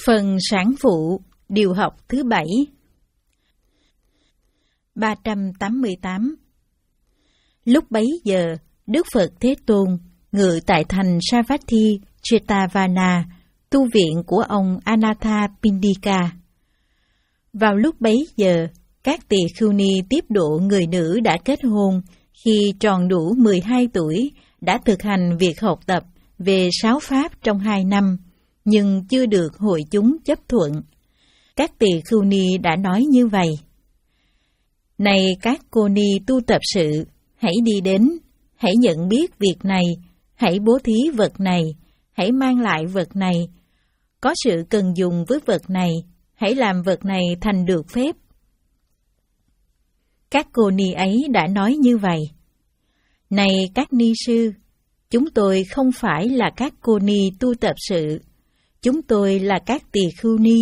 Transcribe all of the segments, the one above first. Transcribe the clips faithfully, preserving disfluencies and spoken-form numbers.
Phần sản phụ, điều học thứ bảy. ba trăm tám mươi tám. Lúc bấy giờ, Đức Phật Thế Tôn ngự tại thành Savatthi, Jetavana, tu viện của ông Anathapindika. Vào lúc bấy giờ, các tỳ khưu ni tiếp độ người nữ đã kết hôn khi tròn đủ mười hai tuổi đã thực hành việc học tập về sáu pháp trong hai năm, nhưng chưa được hội chúng chấp thuận. Các tỳ khưu ni đã nói như vậy: Này các cô ni tu tập sự, hãy đi đến, hãy nhận biết việc này, hãy bố thí vật này, hãy mang lại vật này. Có sự cần dùng với vật này, hãy làm vật này thành được phép. Các cô ni ấy đã nói như vậy: Này các ni sư, chúng tôi không phải là các cô ni tu tập sự, chúng tôi là các tỳ khưu ni.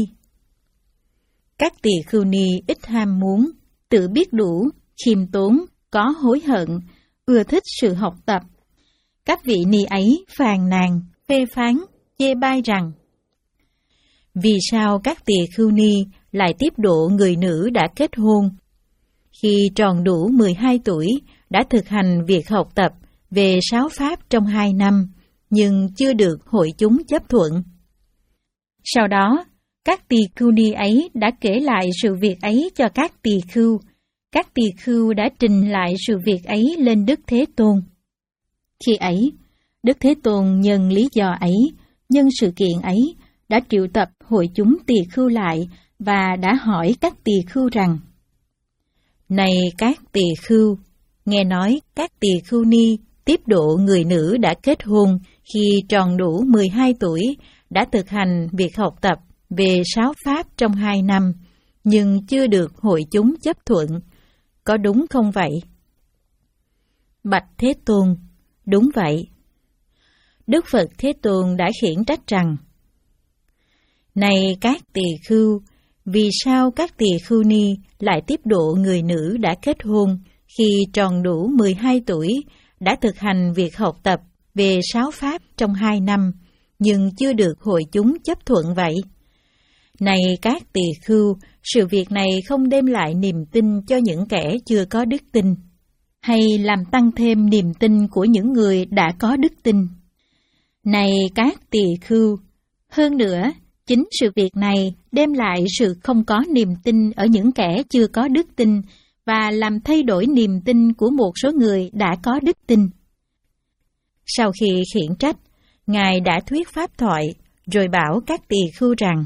Các tỳ khưu ni ít ham muốn, tự biết đủ, khiêm tốn, có hối hận, ưa thích sự học tập. Các vị ni ấy phàn nàn, phê phán, chê bai rằng: Vì sao các tỳ khưu ni lại tiếp độ người nữ đã kết hôn khi tròn đủ mười hai tuổi đã thực hành việc học tập về sáu pháp trong hai năm, nhưng chưa được hội chúng chấp thuận? Sau đó, các tỳ khưu ni ấy đã kể lại sự việc ấy cho các tỳ khưu. Các tỳ khưu đã trình lại sự việc ấy lên Đức Thế Tôn. Khi ấy, Đức Thế Tôn nhân lý do ấy, nhân sự kiện ấy, đã triệu tập hội chúng tỳ khưu lại và đã hỏi các tỳ khưu rằng: Này các tỳ khưu, nghe nói các tỳ khưu ni tiếp độ người nữ đã kết hôn khi tròn đủ mười hai tuổi đã thực hành việc học tập về sáu pháp trong hai năm, nhưng chưa được hội chúng chấp thuận. Có đúng không vậy? Bạch Thế Tôn, đúng vậy. Đức Phật Thế Tôn đã khiển trách rằng: Này các tỳ khưu, vì sao các tỳ khưu ni lại tiếp độ người nữ đã kết hôn khi tròn đủ mười hai tuổi đã thực hành việc học tập về sáu pháp trong hai năm, nhưng chưa được hội chúng chấp thuận vậy? Này các tỳ khưu, sự việc này không đem lại niềm tin cho những kẻ chưa có đức tin, hay làm tăng thêm niềm tin của những người đã có đức tin. Này các tỳ khưu, hơn nữa, chính sự việc này đem lại sự không có niềm tin ở những kẻ chưa có đức tin và làm thay đổi niềm tin của một số người đã có đức tin. Sau khi khiển trách, Ngài đã thuyết pháp thoại, rồi bảo các tỳ khưu rằng: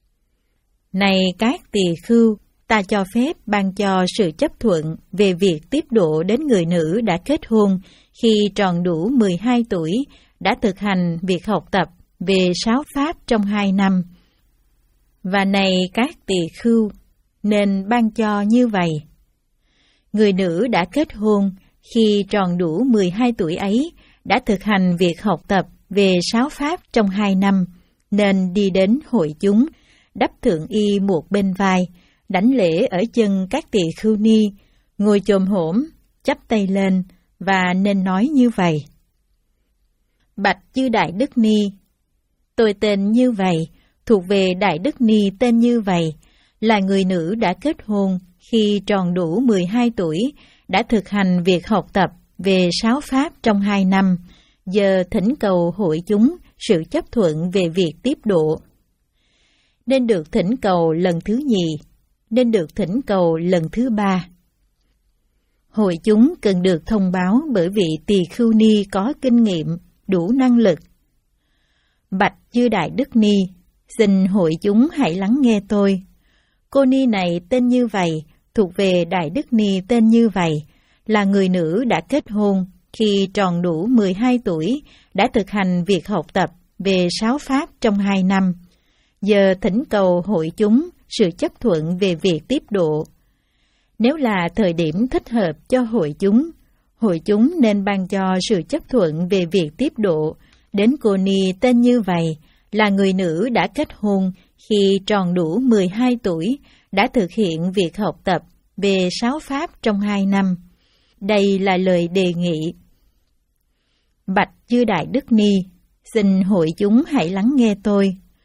Này các tỳ khưu, ta cho phép ban cho sự chấp thuận về việc tiếp độ đến người nữ đã kết hôn khi tròn đủ mười hai tuổi đã thực hành việc học tập về sáu pháp trong hai năm. Và này các tỳ khưu, nên ban cho như vậy: Người nữ đã kết hôn khi tròn đủ mười hai tuổi ấy đã thực hành việc học tập về sáu pháp trong hai năm, nên đi đến hội chúng, đắp thượng y một bên vai, đảnh lễ ở chân các tỳ khưu ni, ngồi chồm hổm, chắp tay lên, và nên nói như vậy: Bạch chư Đại Đức Ni, tôi tên như vậy, thuộc về Đại Đức Ni tên như vậy, là người nữ đã kết hôn khi tròn đủ mười hai tuổi đã thực hành việc học tập về sáu pháp trong hai năm, giờ thỉnh cầu hội chúng sự chấp thuận về việc tiếp độ. Nên được thỉnh cầu lần thứ nhì, nên được thỉnh cầu lần thứ ba. Hội chúng cần được thông báo bởi vị tỳ khưu ni có kinh nghiệm, đủ năng lực. Bạch chư Đại Đức Ni, xin hội chúng hãy lắng nghe tôi. Cô ni này tên như vậy, thuộc về Đại Đức Ni tên như vậy, là người nữ đã kết hôn khi tròn đủ mười hai tuổi đã thực hành việc học tập về sáu pháp trong hai năm, giờ thỉnh cầu hội chúng sự chấp thuận về việc tiếp độ. Nếu là thời điểm thích hợp cho hội chúng, hội chúng nên ban cho sự chấp thuận về việc tiếp độ đến cô ni tên như vậy, là người nữ đã kết hôn khi tròn đủ mười hai tuổi đã thực hiện việc học tập về sáu pháp trong hai năm. Đây là lời đề nghị. Bạch chư Đại Đức Ni, xin hội chúng hãy lắng nghe tôi.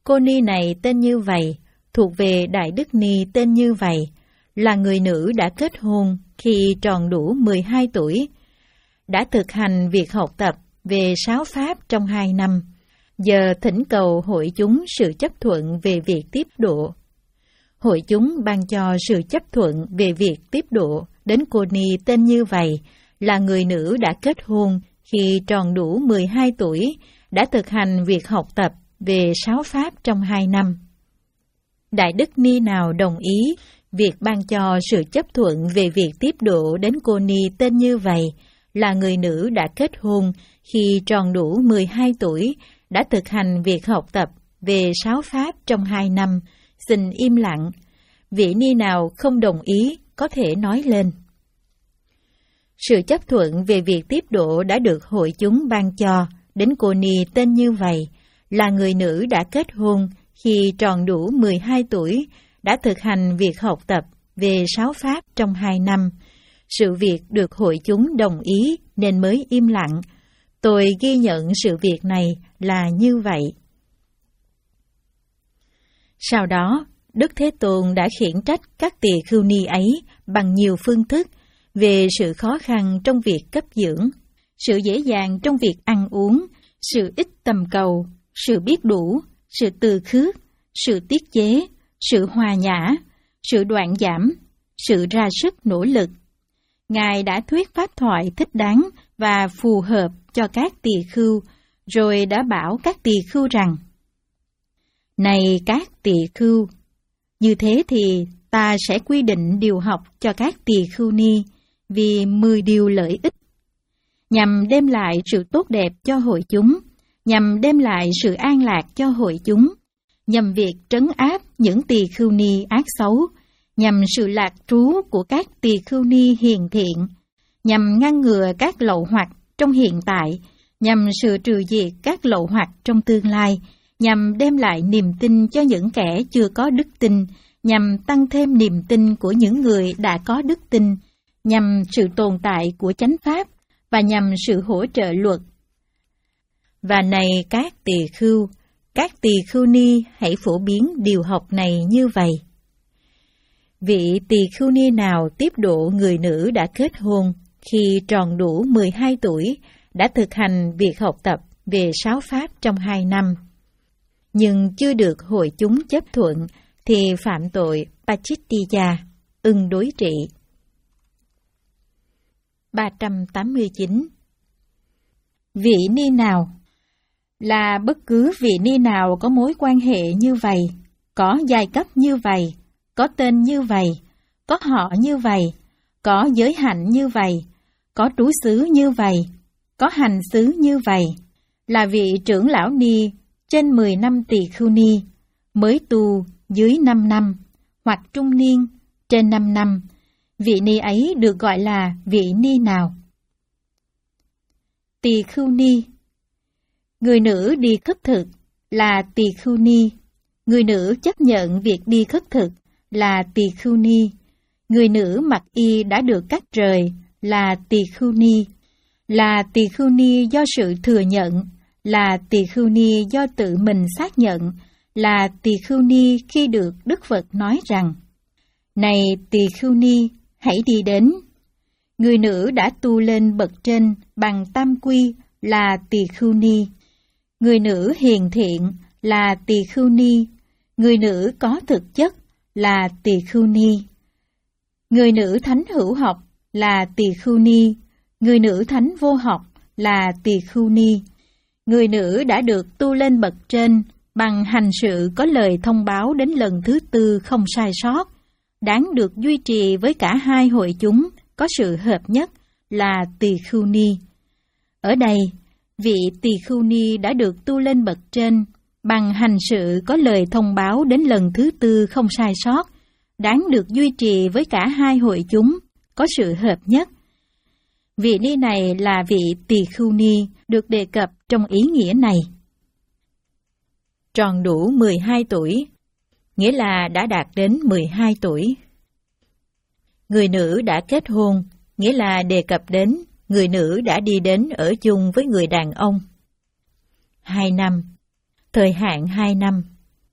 Cô ni này tên như vậy, thuộc về Đại Đức Ni tên như vậy, là người nữ đã kết hôn khi tròn đủ mười hai tuổi, đã thực hành việc học tập về sáu pháp trong hai năm, giờ thỉnh cầu hội chúng sự chấp thuận về việc tiếp độ. Hội chúng ban cho sự chấp thuận về việc tiếp độ đến cô ni tên như vậy, là người nữ đã kết hôn khi tròn đủ mười hai tuổi, đã thực hành việc học tập về sáu pháp trong hai năm. Đại Đức Ni nào đồng ý việc ban cho sự chấp thuận về việc tiếp độ đến cô ni tên như vậy, là người nữ đã kết hôn khi tròn đủ mười hai tuổi, đã thực hành việc học tập về sáu pháp trong hai năm, xin im lặng. Vị ni nào không đồng ý có thể nói lên. Sự chấp thuận về việc tiếp độ đã được hội chúng ban cho đến cô ni tên như vậy, là người nữ đã kết hôn khi tròn đủ mười hai tuổi, đã thực hành việc học tập về sáu pháp trong hai năm. Sự việc được hội chúng đồng ý nên mới im lặng. Tôi ghi nhận sự việc này là như vậy. Sau đó, Đức Thế Tôn đã khiển trách các tỳ khưu ni ấy bằng nhiều phương thức về sự khó khăn trong việc cấp dưỡng, sự dễ dàng trong việc ăn uống, sự ít tầm cầu, sự biết đủ, sự từ khước, sự tiết chế, sự hòa nhã, sự đoạn giảm, sự ra sức nỗ lực. Ngài đã thuyết pháp thoại thích đáng và phù hợp cho các tỳ khưu, rồi đã bảo các tỳ khưu rằng: Này các tỳ khưu, như thế thì ta sẽ quy định điều học cho các tỳ khưu ni vì mười điều lợi ích, nhằm đem lại sự tốt đẹp cho hội chúng, nhằm đem lại sự an lạc cho hội chúng, nhằm việc trấn áp những tỳ khưu ni ác xấu, nhằm sự lạc trú của các tỳ khưu ni hiền thiện, nhằm ngăn ngừa các lậu hoặc trong hiện tại, nhằm sự trừ diệt các lậu hoặc trong tương lai, nhằm đem lại niềm tin cho những kẻ chưa có đức tin, nhằm tăng thêm niềm tin của những người đã có đức tin, nhằm sự tồn tại của chánh pháp và nhằm sự hỗ trợ luật. Và này các tỳ khưu, các tỳ khưu ni hãy phổ biến điều học này như vậy. Vị tỳ khưu ni nào tiếp độ người nữ đã kết hôn khi tròn đủ mười hai tuổi, đã thực hành việc học tập về sáu pháp trong hai năm, nhưng chưa được hội chúng chấp thuận, thì phạm tội Pachittiya, ưng đối trị. ba trăm tám mươi chín. Vị ni nào là bất cứ vị ni nào có mối quan hệ như vậy, có giai cấp như vậy, có tên như vậy, có họ như vậy, có giới hạnh như vậy, có trú xứ như vậy, có hành xứ như vậy, là vị trưởng lão ni trên mười năm tỳ khưu ni, mới tu dưới năm năm, hoặc trung niên trên năm năm, vị ni ấy được gọi là vị ni nào? Tỳ khưu ni. Người nữ đi khất thực là tỳ khưu ni. Người nữ chấp nhận việc đi khất thực là tỳ khưu ni. Người nữ mặc y đã được cắt rời là tỳ khưu ni. Là tỳ khưu ni do sự thừa nhận, là tỳ khưu ni do tự mình xác nhận, là tỳ khưu ni khi được Đức Phật nói rằng: Này tỳ khưu ni, hãy đi đến. Người nữ đã tu lên bậc trên bằng tam quy là tỳ khưu ni. Người nữ hiền thiện là tỳ khưu ni. Người nữ có thực chất là tỳ khưu ni. Người nữ thánh hữu học là tỳ khưu ni. Người nữ thánh vô học là tỳ khưu ni. Người nữ đã được tu lên bậc trên bằng hành sự có lời thông báo đến lần thứ tư không sai sót, đáng được duy trì với cả hai hội chúng có sự hợp nhất là tỳ khưu ni. Ở đây, vị tỳ khưu ni đã được tu lên bậc trên bằng hành sự có lời thông báo đến lần thứ tư không sai sót, đáng được duy trì với cả hai hội chúng có sự hợp nhất. Vị ni này là vị tỳ khưu ni được đề cập trong ý nghĩa này. Tròn đủ mười hai tuổi, nghĩa là đã đạt đến mười hai tuổi. Người nữ đã kết hôn, nghĩa là đề cập đến người nữ đã đi đến ở chung với người đàn ông. Hai năm, thời hạn hai năm,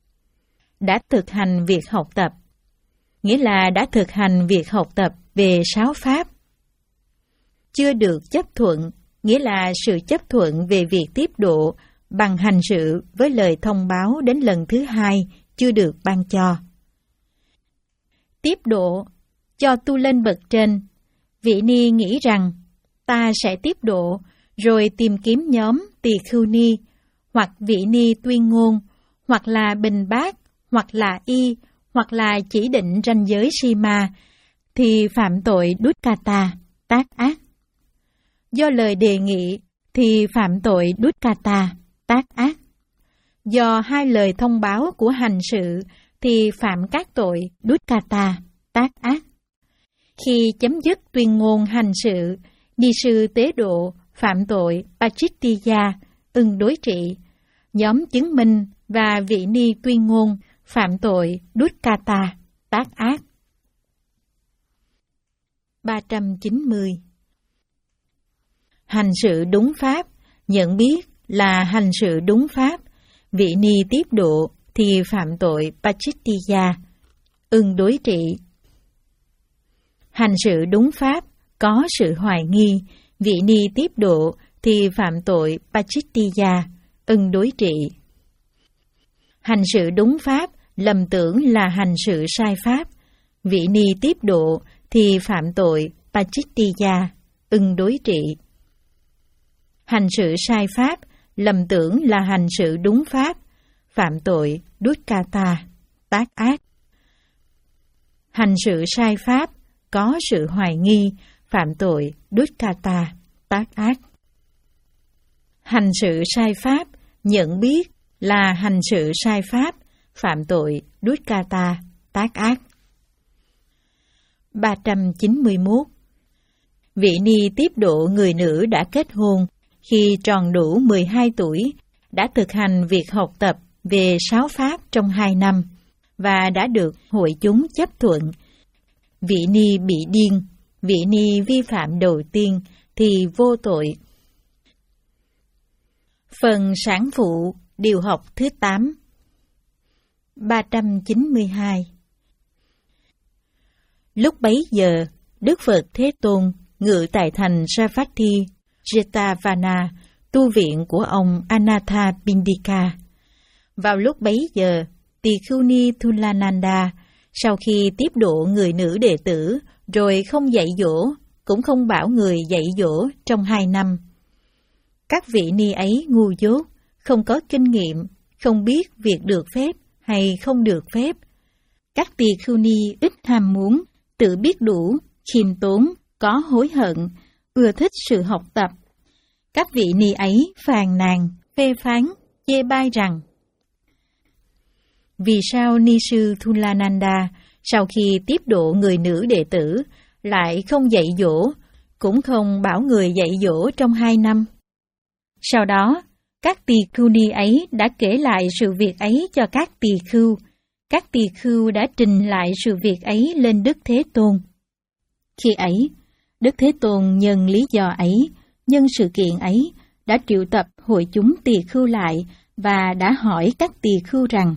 đã thực hành việc học tập, nghĩa là đã thực hành việc học tập về sáu pháp. Chưa được chấp thuận, nghĩa là sự chấp thuận về việc tiếp độ bằng hành sự với lời thông báo đến lần thứ hai chưa được ban cho. Tiếp độ cho tu lên bậc trên, vị ni nghĩ rằng ta sẽ tiếp độ, rồi tìm kiếm nhóm tỳ khưu ni, hoặc vị ni tuyên ngôn, hoặc là bình bát, hoặc là y, hoặc là chỉ định ranh giới Sima, thì phạm tội Dukkata, tác ác. Do lời đề nghị thì phạm tội Dukkata, tác ác. Do hai lời thông báo của hành sự thì phạm các tội Dukkata, tác ác. Khi chấm dứt tuyên ngôn hành sự, ni sư tế độ phạm tội Pachittiya, ưng đối trị. Nhóm chứng minh và vị ni tuyên ngôn phạm tội Dukkata, tác ác. ba trăm chín mươi. Hành sự đúng pháp, nhận biết là hành sự đúng pháp, vị ni tiếp độ thì phạm tội Pachittiya, ưng đối trị. Hành sự đúng pháp, có sự hoài nghi, vị ni tiếp độ thì phạm tội Pachittiya, ưng đối trị. Hành sự đúng pháp, lầm tưởng là hành sự sai pháp, vị ni tiếp độ thì phạm tội Pachittiya, ưng đối trị. Hành sự sai pháp, lầm tưởng là hành sự đúng pháp, phạm tội Dukkata, tác ác. Hành sự sai pháp, có sự hoài nghi, phạm tội Dukkata, tác ác. Hành sự sai pháp, nhận biết là hành sự sai pháp, phạm tội Dukkata, tác ác. ba trăm chín mươi mốt. Vị ni tiếp độ người nữ đã kết hôn khi tròn đủ mười hai tuổi, đã thực hành việc học tập về sáu pháp trong hai năm, và đã được hội chúng chấp thuận. Vị ni bị điên, vị ni vi phạm đầu tiên thì vô tội. Phần sản phụ, điều học thứ tám. ba trăm chín mươi hai. Lúc bấy giờ, Đức Phật Thế Tôn ngự tại thành Savatthi, Jetavana, tu viện của ông Anathapindika. Vào lúc bấy giờ, tỳ khưu ni Thulananda, sau khi tiếp độ người nữ đệ tử, rồi không dạy dỗ, cũng không bảo người dạy dỗ trong hai năm. Các vị ni ấy ngu dốt, không có kinh nghiệm, không biết việc được phép hay không được phép. Các tỳ khưu ni ít ham muốn, tự biết đủ, khiêm tốn, có hối hận, ưa thích sự học tập. Các vị ni ấy phàn nàn, phê phán, chê bai rằng: vì sao ni sư Thulananda sau khi tiếp độ người nữ đệ tử lại không dạy dỗ, cũng không bảo người dạy dỗ trong hai năm? Sau đó, các tỳ khưu ni ấy đã kể lại sự việc ấy cho các tỳ khưu. Các tỳ khưu đã trình lại sự việc ấy lên Đức Thế Tôn. Khi ấy, Đức Thế Tôn nhân lý do ấy, nhân sự kiện ấy, đã triệu tập hội chúng tỳ khưu lại và đã hỏi các tỳ khưu rằng: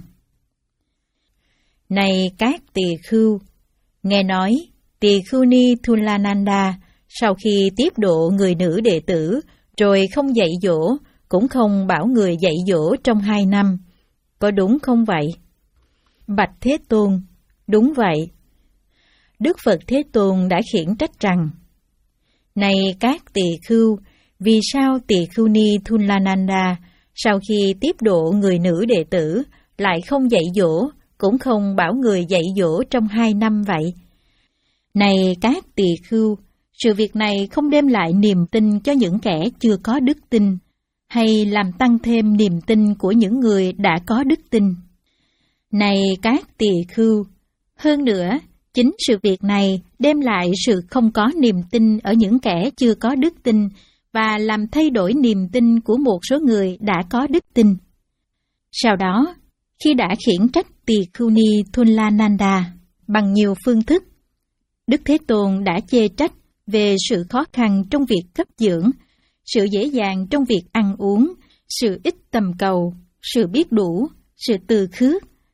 này các tỳ khưu, nghe nói tỳ khưu ni Thulananda sau khi tiếp độ người nữ đệ tử, rồi không dạy dỗ, cũng không bảo người dạy dỗ trong hai năm, có đúng không vậy? Bạch Thế Tôn, đúng vậy. Đức Phật Thế Tôn đã khiển trách rằng: này các tỳ khưu, vì sao tỳ khưu ni Thulananda sau khi tiếp độ người nữ đệ tử lại không dạy dỗ, cũng không bảo người dạy dỗ trong hai năm vậy? Này các tỳ khưu, sự việc này không đem lại niềm tin cho những kẻ chưa có đức tin, hay làm tăng thêm niềm tin của những người đã có đức tin. Này các tỳ khưu, hơn nữa, chính sự việc này đem lại sự không có niềm tin ở những kẻ chưa có đức tin và làm thay đổi niềm tin của một số người đã có đức tin. Sau đó, khi đã khiển trách tỳ khưu ni Thulananda bằng nhiều phương thức, Đức Thế Tôn đã chê trách về sự khó khăn trong việc cấp dưỡng, sự dễ dàng trong việc ăn uống, sự ít tầm cầu, sự biết đủ, sự từ khước,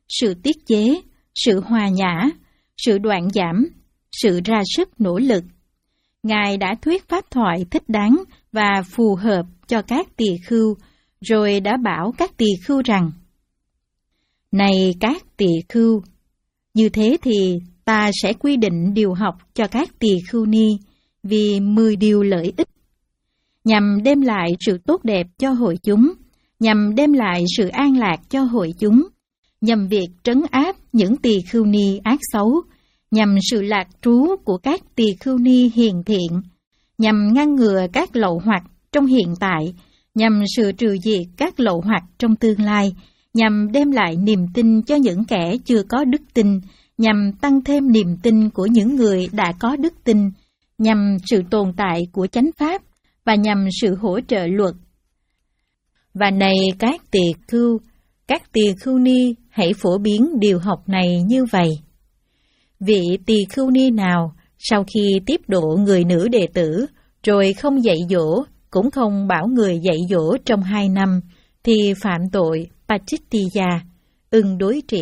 sự tiết chế, sự hòa nhã, sự đoạn giảm, sự ra sức nỗ lực. Ngài đã thuyết pháp thoại thích đáng và phù hợp cho các tỳ khưu, rồi đã bảo các tỳ khưu rằng: Này các tỳ khưu, như thế thì ta sẽ quy định điều học cho các tỳ khưu ni vì mười điều lợi ích, nhằm đem lại sự tốt đẹp cho hội chúng, nhằm đem lại sự an lạc cho hội chúng, nhằm việc trấn áp những tỳ khưu ni ác xấu, nhằm sự lạc trú của các tỳ khưu ni hiền thiện, nhằm ngăn ngừa các lậu hoặc trong hiện tại, nhằm sự trừ diệt các lậu hoặc trong tương lai, nhằm đem lại niềm tin cho những kẻ chưa có đức tin, nhằm tăng thêm niềm tin của những người đã có đức tin, nhằm sự tồn tại của chánh pháp và nhằm sự hỗ trợ luật. Và này các tỳ khưu, các tỳ khưu ni hãy phổ biến điều học này như vậy. Vị tỳ khưu ni nào sau khi tiếp độ người nữ đệ tử rồi không dạy dỗ, cũng không bảo người dạy dỗ trong hai năm, thì phạm tội Pachittiya, ưng đối trị.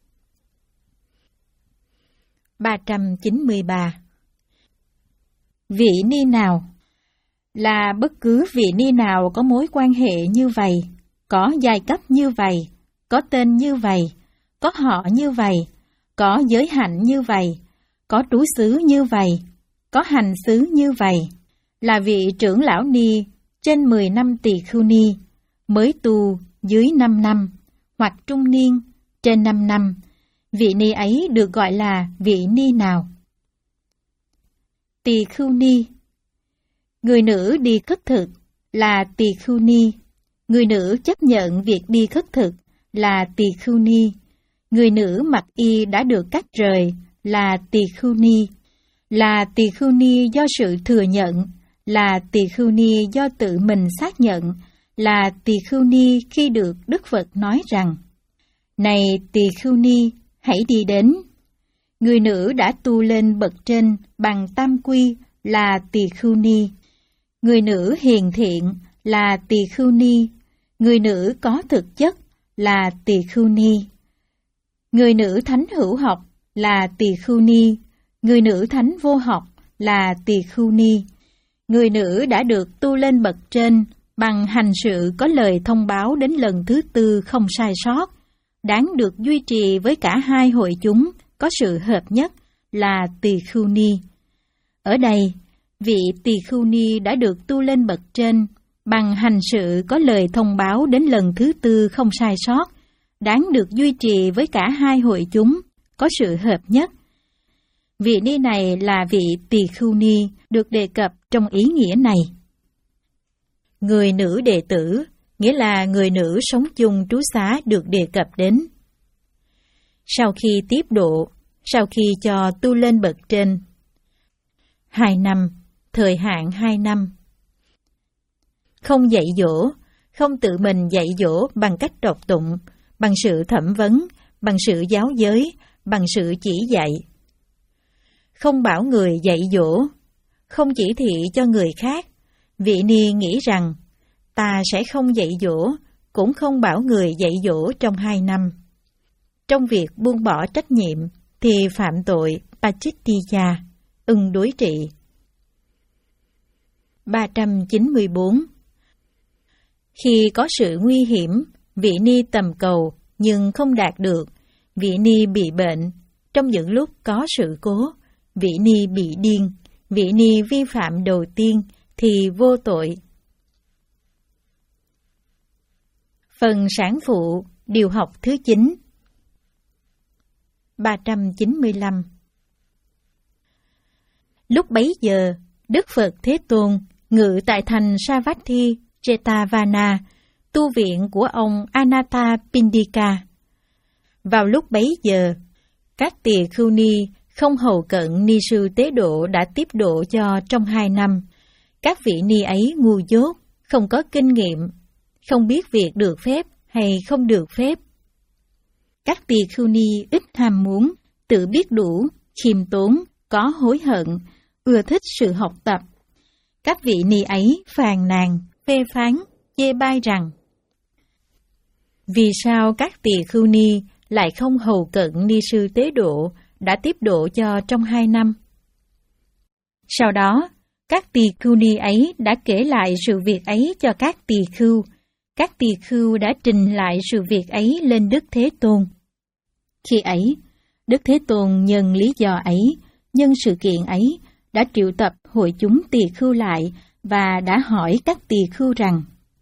ba trăm chín mươi ba. Vị ni nào là bất cứ vị ni nào có mối quan hệ như vậy, có giai cấp như vậy, có tên như vậy, có họ như vậy, có giới hạnh như vậy, có trú xứ như vậy, có hành xứ như vậy, là vị trưởng lão ni trên mười năm tỳ khưu ni, mới tu dưới năm năm, hoặc trung niên trên năm năm, vị ni ấy được gọi là vị ni nào? Tỳ khưu ni. Người nữ đi khất thực là tỳ khưu ni. Người nữ chấp nhận việc đi khất thực là tỳ khưu ni. Người nữ mặc y đã được cắt rời là tỳ khưu ni. Là tỳ khưu ni do sự thừa nhận, là tỳ khưu ni do tự mình xác nhận, là tỳ khưu ni khi được Đức Phật nói rằng: Này tỳ khưu ni, hãy đi đến. Người nữ đã tu lên bậc trên bằng tam quy là tỳ khưu ni. Người nữ hiền thiện là tỳ khưu ni. Người nữ có thực chất là tỳ khưu ni. Người nữ thánh hữu học là tỳ khưu ni. Người nữ thánh vô học là tỳ khưu ni. Người nữ đã được tu lên bậc trên bằng hành sự có lời thông báo đến lần thứ tư không sai sót, đáng được duy trì với cả hai hội chúng có sự hợp nhất là tỳ khưu ni. Ở đây, vị tỳ khưu ni đã được tu lên bậc trên bằng hành sự có lời thông báo đến lần thứ tư không sai sót, đáng được duy trì với cả hai hội chúng có sự hợp nhất. Vị ni này là vị tỳ khưu ni được đề cập trong ý nghĩa này. Người nữ đệ tử nghĩa là người nữ sống chung trú xá được đề cập đến. Sau khi tiếp độ, sau khi cho tu lên bậc trên, hai năm, thời hạn hai năm. Không dạy dỗ, không tự mình dạy dỗ bằng cách đọc tụng, bằng sự thẩm vấn, bằng sự giáo giới, bằng sự chỉ dạy. Không bảo người dạy dỗ, không chỉ thị cho người khác. Vị ni nghĩ rằng, ta sẽ không dạy dỗ, cũng không bảo người dạy dỗ trong hai năm. Trong việc buông bỏ trách nhiệm, thì phạm tội Pachittiya, ưng đối trị. ba trăm chín mươi bốn. Khi có sự nguy hiểm, vị ni tầm cầu nhưng không đạt được, vị ni bị bệnh, trong những lúc có sự cố, vị ni bị điên, vị ni vi phạm đầu tiên thì vô tội. Phần sản phụ, điều học thứ chín. ba trăm chín mươi lăm. Lúc bấy giờ, Đức Phật Thế Tôn ngự tại thành Savatthi, Jetavana, tu viện của ông Anathapindika. Vào lúc bấy giờ, các tỳ khưu ni không hầu cận ni sư tế độ đã tiếp độ cho trong hai năm. Các vị ni ấy ngu dốt, không có kinh nghiệm, không biết việc được phép hay không được phép. Các tỳ khưu ni ít ham muốn, tự biết đủ, khiêm tốn, có hối hận, ưa thích sự học tập. Các vị ni ấy phàn nàn, phê phán, chê bai rằng: Vì sao các tỳ khưu ni lại không hầu cận ni sư tế độ đã tiếp độ cho trong hai năm. Sau đó, các tỳ khưu ni ấy đã kể lại sự việc ấy cho các tỳ khưu. Các tỳ khưu đã trình lại sự việc ấy lên Đức Thế Tôn. Khi ấy, Đức Thế Tôn nhân lý do ấy, nhân sự kiện ấy, đã triệu tập hội chúng tỳ khưu lại và đã hỏi các tỳ khưu rằng: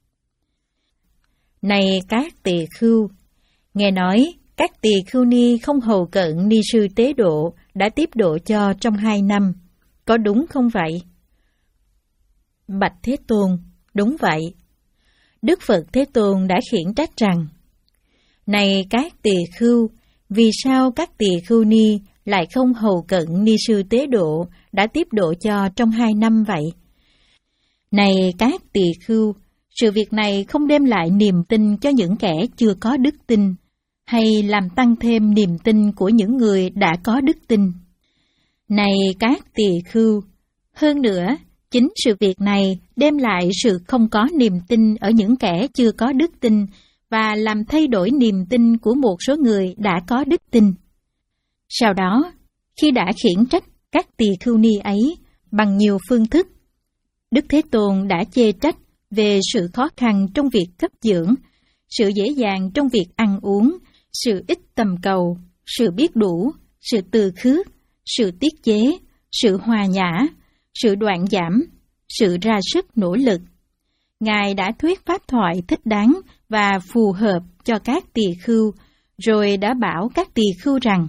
Này các tỳ khưu, nghe nói các tỳ khưu ni không hầu cận ni sư tế độ đã tiếp độ cho trong hai năm, có đúng không vậy? Bạch Thế Tôn, đúng vậy. Đức Phật Thế Tôn đã khiển trách rằng: Này các tỳ khưu, vì sao các tỳ khưu ni lại không hầu cận ni sư tế độ đã tiếp độ cho trong hai năm vậy? Này các tỳ khưu, sự việc này không đem lại niềm tin cho những kẻ chưa có đức tin, hay làm tăng thêm niềm tin của những người đã có đức tin. Này các tỳ khưu, hơn nữa, chính sự việc này đem lại sự không có niềm tin ở những kẻ chưa có đức tin và làm thay đổi niềm tin của một số người đã có đức tin. Sau đó, khi đã khiển trách các tỳ khưu ni ấy bằng nhiều phương thức, Đức Thế Tôn đã chê trách về sự khó khăn trong việc cấp dưỡng, sự dễ dàng trong việc ăn uống, sự ít tầm cầu, sự biết đủ, sự từ khước, sự tiết chế, sự hòa nhã, sự đoạn giảm, sự ra sức nỗ lực. Ngài đã thuyết pháp thoại thích đáng và phù hợp cho các tỳ khưu, rồi đã bảo các tỳ khưu rằng: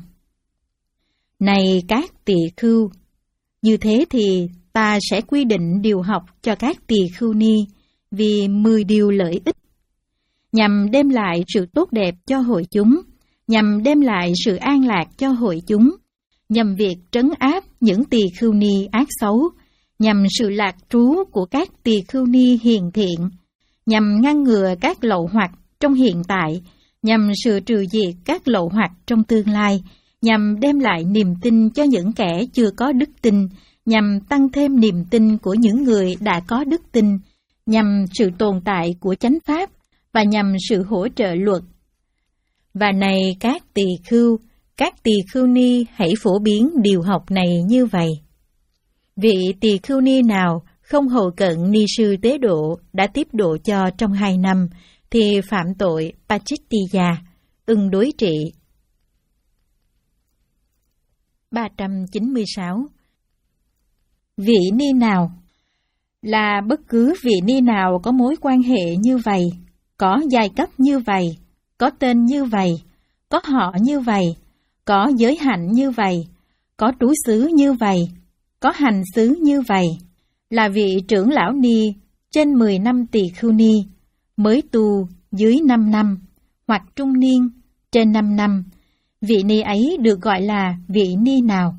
Này các tỳ khưu, như thế thì ta sẽ quy định điều học cho các tỳ khưu ni vì mười điều lợi ích, nhằm đem lại sự tốt đẹp cho hội chúng, nhằm đem lại sự an lạc cho hội chúng, nhằm việc trấn áp những tỳ khưu ni ác xấu, nhằm sự lạc trú của các tỳ khưu ni hiền thiện, nhằm ngăn ngừa các lậu hoặc trong hiện tại, nhằm sự trừ diệt các lậu hoặc trong tương lai, nhằm đem lại niềm tin cho những kẻ chưa có đức tin, nhằm tăng thêm niềm tin của những người đã có đức tin, nhằm sự tồn tại của chánh pháp và nhằm sự hỗ trợ luật. Và này các tỳ khưu, các tỳ khưu ni hãy phổ biến điều học này như vậy. Vị tỳ khưu ni nào không hầu cận ni sư tế độ đã tiếp độ cho trong hai năm thì phạm tội Pachittiya, ưng đối trị. ba trăm chín mươi sáu. Vị ni nào là bất cứ vị ni nào có mối quan hệ như vậy, có giai cấp như vậy, có tên như vậy, có họ như vậy, có giới hạnh như vậy, có trú xứ như vậy, có hành xứ như vậy, là vị trưởng lão ni trên mười năm tỳ khưu ni, mới tu dưới năm năm, hoặc trung niên trên năm năm, vị ni ấy được gọi là vị ni nào?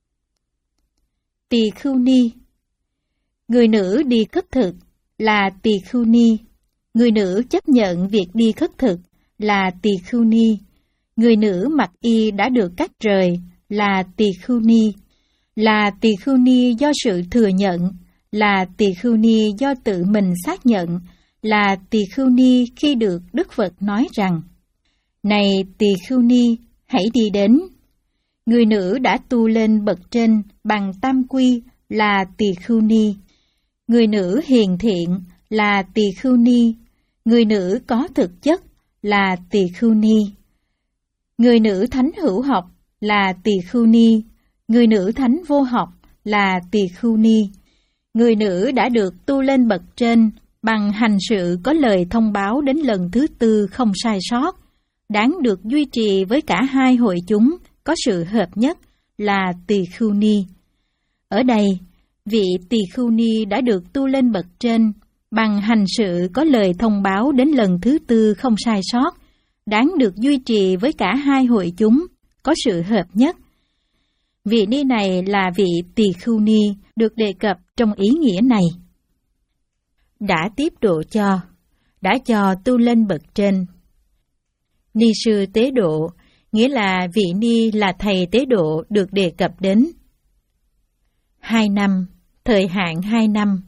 Tỳ khưu ni. Người nữ đi khất thực là tỳ khưu ni. Người nữ chấp nhận việc đi khất thực là tỳ khưu ni. Người nữ mặc y đã được cắt rời là tỳ khưu ni. Là tỳ khưu ni do sự thừa nhận, là tỳ khưu ni do tự mình xác nhận, là tỳ khưu ni khi được Đức Phật nói rằng: Này tỳ khưu ni, hãy đi đến. Người nữ đã tu lên bậc trên bằng tam quy là tỳ khưu ni. Người nữ hiền thiện là tỳ khưu ni. Người nữ có thực chất là tỳ khưu ni. Người nữ thánh hữu học là tỳ khưu ni. Người nữ thánh vô học là tỳ khưu ni. Người nữ đã được tu lên bậc trên bằng hành sự có lời thông báo đến lần thứ tư không sai sót, đáng được duy trì với cả hai hội chúng có sự hợp nhất là tỳ khưu ni. Ở đây, vị tỳ khưu ni đã được tu lên bậc trên bằng hành sự có lời thông báo đến lần thứ tư không sai sót, đáng được duy trì với cả hai hội chúng có sự hợp nhất. Vị ni này là vị tỳ khưu ni được đề cập trong ý nghĩa này. Đã tiếp độ cho, đã cho tu lên bậc trên. Ni sư tế độ, nghĩa là vị ni là thầy tế độ được đề cập đến. Hai năm, thời hạn hai năm.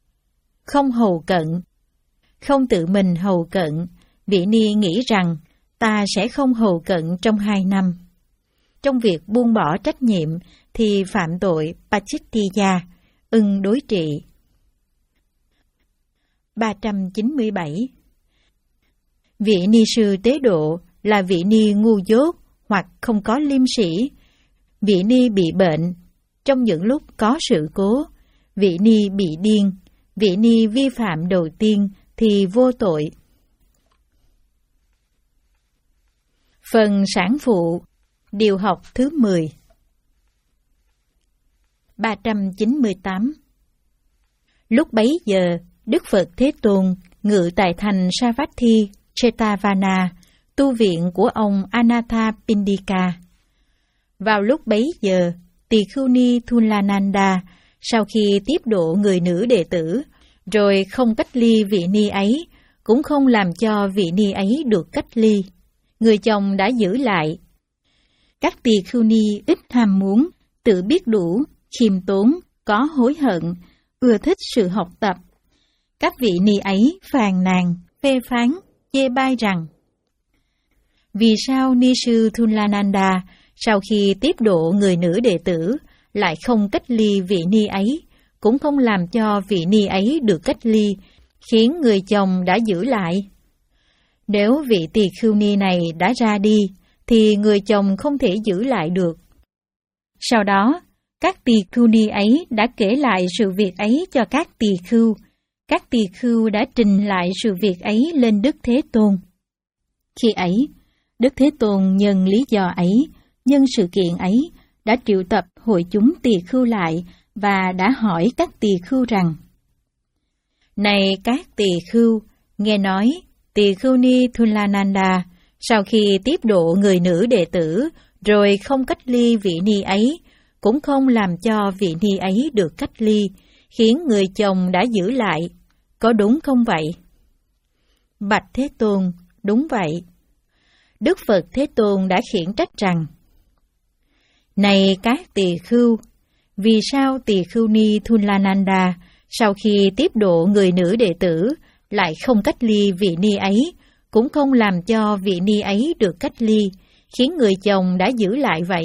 Không hầu cận, không tự mình hầu cận, vị ni nghĩ rằng ta sẽ không hầu cận trong hai năm. Trong việc buông bỏ trách nhiệm thì phạm tội Pachittiya, ưng đối trị. ba trăm chín mươi bảy. Vị ni sư tế độ là vị ni ngu dốt hoặc không có liêm sĩ. Vị ni bị bệnh trong những lúc có sự cố. Vị ni bị điên. Vị ni vi phạm đầu tiên thì vô tội. Phần sản phụ, điều học thứ mười. ba trăm chín mươi tám. Lúc bấy giờ, Đức Phật Thế Tôn ngự tại thành Savatthi, Jetavana, tu viện của ông Anathapindika. Vào lúc bấy giờ, Tỳ Khưu Ni Thulananda, sau khi tiếp độ người nữ đệ tử, rồi không cách ly vị ni ấy, cũng không làm cho vị ni ấy được cách ly. Người chồng đã giữ lại. Các tỳ khưu ni ít ham muốn, tự biết đủ, khiêm tốn, có hối hận, ưa thích sự học tập. Các vị ni ấy phàn nàn, phê phán, chê bai rằng: vì sao ni sư Thulananda sau khi tiếp độ người nữ đệ tử lại không cách ly vị ni ấy, cũng không làm cho vị ni ấy được cách ly, khiến người chồng đã giữ lại? Nếu vị tỳ khưu ni này đã ra đi, thì người chồng không thể giữ lại được. Sau đó, các tỳ khưu ni ấy đã kể lại sự việc ấy cho các tỳ khưu. Các tỳ khưu đã trình lại sự việc ấy lên Đức Thế Tôn. Khi ấy, Đức Thế Tôn nhân lý do ấy, nhân sự kiện ấy, đã triệu tập hội chúng tỳ khưu lại và đã hỏi các tỳ khưu rằng: này các tỳ khưu, nghe nói Tỳ Khưu Ni Thulananda sau khi tiếp độ người nữ đệ tử rồi không cách ly vị ni ấy, cũng không làm cho vị ni ấy được cách ly, khiến người chồng đã giữ lại. Có đúng không vậy? Bạch Thế Tôn, đúng vậy. Đức Phật Thế Tôn đã khiển trách rằng: này các tỳ khưu, vì sao Tỳ Khưu Ni Thulananda sau khi tiếp độ người nữ đệ tử lại không cách ly vị ni ấy, cũng không làm cho vị ni ấy được cách ly, khiến người chồng đã giữ lại vậy?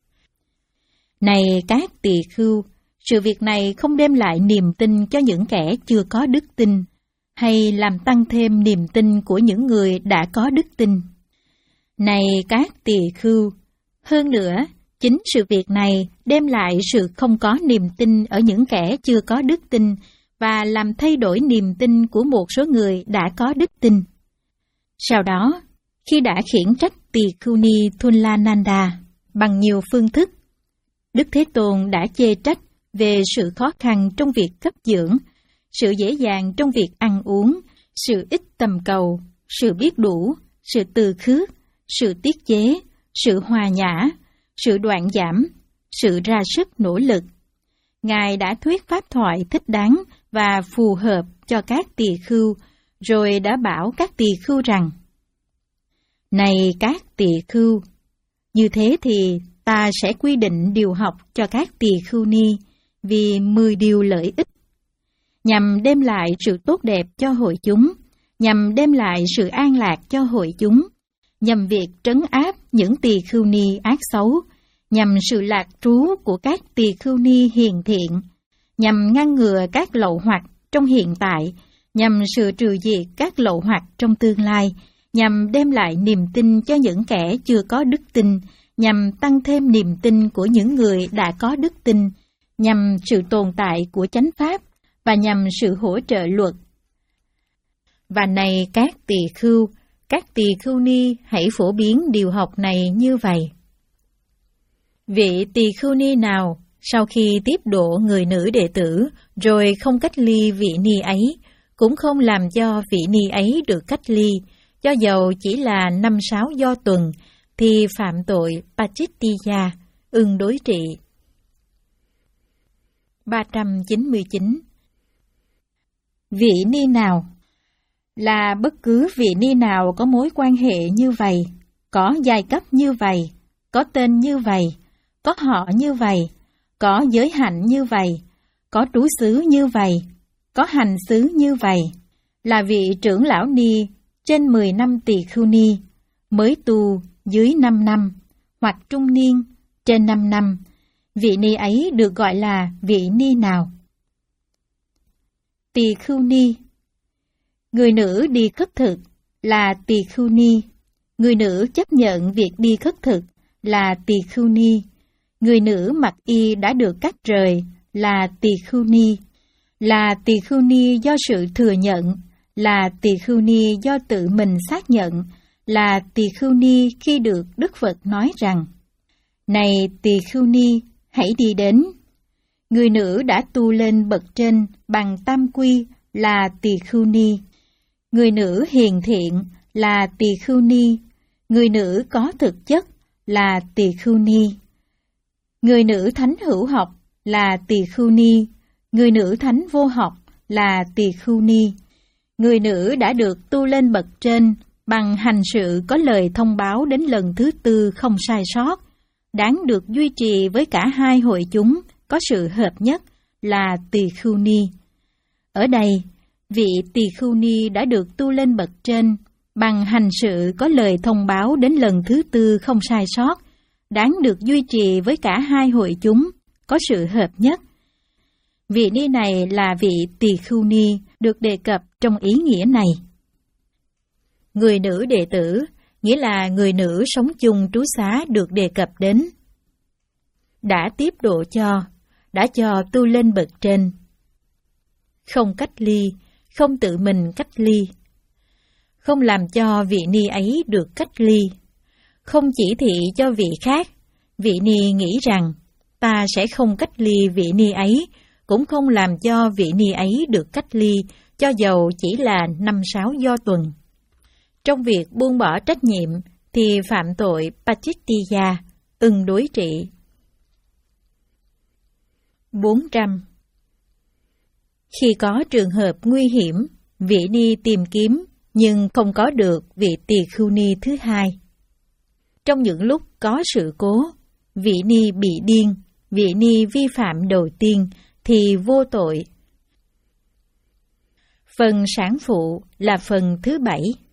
Này các tỳ khưu, sự việc này không đem lại niềm tin cho những kẻ chưa có đức tin, hay làm tăng thêm niềm tin của những người đã có đức tin. Này các tỳ khưu, hơn nữa, chính sự việc này đem lại sự không có niềm tin ở những kẻ chưa có đức tin và làm thay đổi niềm tin của một số người đã có đức tin. Sau đó, khi đã khiển trách Tỳ Khưu Ni Thulananda bằng nhiều phương thức, Đức Thế Tôn đã chê trách về sự khó khăn trong việc cấp dưỡng, sự dễ dàng trong việc ăn uống, sự ít tầm cầu, sự biết đủ, sự từ khước, sự tiết chế, sự hòa nhã, sự đoạn giảm, sự ra sức nỗ lực. Ngài đã thuyết pháp thoại thích đáng và phù hợp cho các tỳ khưu, rồi đã bảo các tỳ khưu rằng: này các tỳ khưu, như thế thì ta sẽ quy định điều học cho các tỳ khưu ni vì mười điều lợi ích, nhằm đem lại sự tốt đẹp cho hội chúng, nhằm đem lại sự an lạc cho hội chúng, nhằm việc trấn áp những tỳ khưu ni ác xấu, nhằm sự lạc trú của các tỳ khưu ni hiền thiện, nhằm ngăn ngừa các lậu hoặc trong hiện tại, nhằm sự trừ diệt các lậu hoặc trong tương lai, nhằm đem lại niềm tin cho những kẻ chưa có đức tin, nhằm tăng thêm niềm tin của những người đã có đức tin, nhằm sự tồn tại của chánh pháp và nhằm sự hỗ trợ luật. Và này các tỳ khưu, các tỳ khưu ni hãy phổ biến điều học này như vậy. Vị tỳ khưu ni nào sau khi tiếp độ người nữ đệ tử rồi không cách ly vị ni ấy, cũng không làm cho vị ni ấy được cách ly, cho dầu chỉ là năm sáu do tuần, thì phạm tội Pachittiya, ưng đối trị. ba trăm chín mươi chín. Vị ni nào là bất cứ vị ni nào có mối quan hệ như vậy, có giai cấp như vậy, có tên như vậy, có họ như vậy, có giới hạnh như vậy, có trú xứ như vậy, có hành xứ như vậy, là vị trưởng lão ni trên mười năm tỳ khưu ni, mới tu dưới năm năm, hoặc trung niên trên năm năm, vị ni ấy được gọi là vị ni nào? Tỳ khưu ni. Người nữ đi khất thực là tỳ khưu ni. Người nữ chấp nhận việc đi khất thực là tỳ khưu ni. Người nữ mặc y đã được cắt rời là tỳ khưu ni. Là tỳ khưu ni do sự thừa nhận, là tỳ khưu ni do tự mình xác nhận, là tỳ khưu ni khi được Đức Phật nói rằng: Này tỳ khưu ni, hãy đi đến. Người nữ đã tu lên bậc trên bằng tam quy là tỳ khưu ni. Người nữ hiền thiện là tỳ khưu ni. Người nữ có thực chất là tỳ khưu ni. Người nữ thánh hữu học là tỳ khưu ni. Người nữ thánh vô học là tỳ khưu ni. Người nữ đã được tu lên bậc trên bằng hành sự có lời thông báo đến lần thứ tư không sai sót, đáng được duy trì với cả hai hội chúng có sự hợp nhất là tỳ khưu ni. Ở đây, vị tỳ khưu ni đã được tu lên bậc trên bằng hành sự có lời thông báo đến lần thứ tư không sai sót, đáng được duy trì với cả hai hội chúng có sự hợp nhất. Vị ni này là vị tỳ khưu ni được đề cập trong ý nghĩa này. Người nữ đệ tử nghĩa là người nữ sống chung trú xá được đề cập đến. Đã tiếp độ cho, đã cho tu lên bậc trên. Không cách ly, không tự mình cách ly. Không làm cho vị ni ấy được cách ly. Không chỉ thị cho vị khác, vị ni nghĩ rằng ta sẽ không cách ly vị ni ấy, cũng không làm cho vị ni ấy được cách ly, cho dầu chỉ là năm sáu do tuần. Trong việc buông bỏ trách nhiệm thì phạm tội Pachittiya, ưng đối trị. bốn trăm. Khi có trường hợp nguy hiểm, vị ni tìm kiếm nhưng không có được vị tỳ khưu ni thứ hai. Trong những lúc có sự cố, vị ni bị điên, vị ni vi phạm đầu tiên thì vô tội. Phần sản phụ là phần thứ bảy.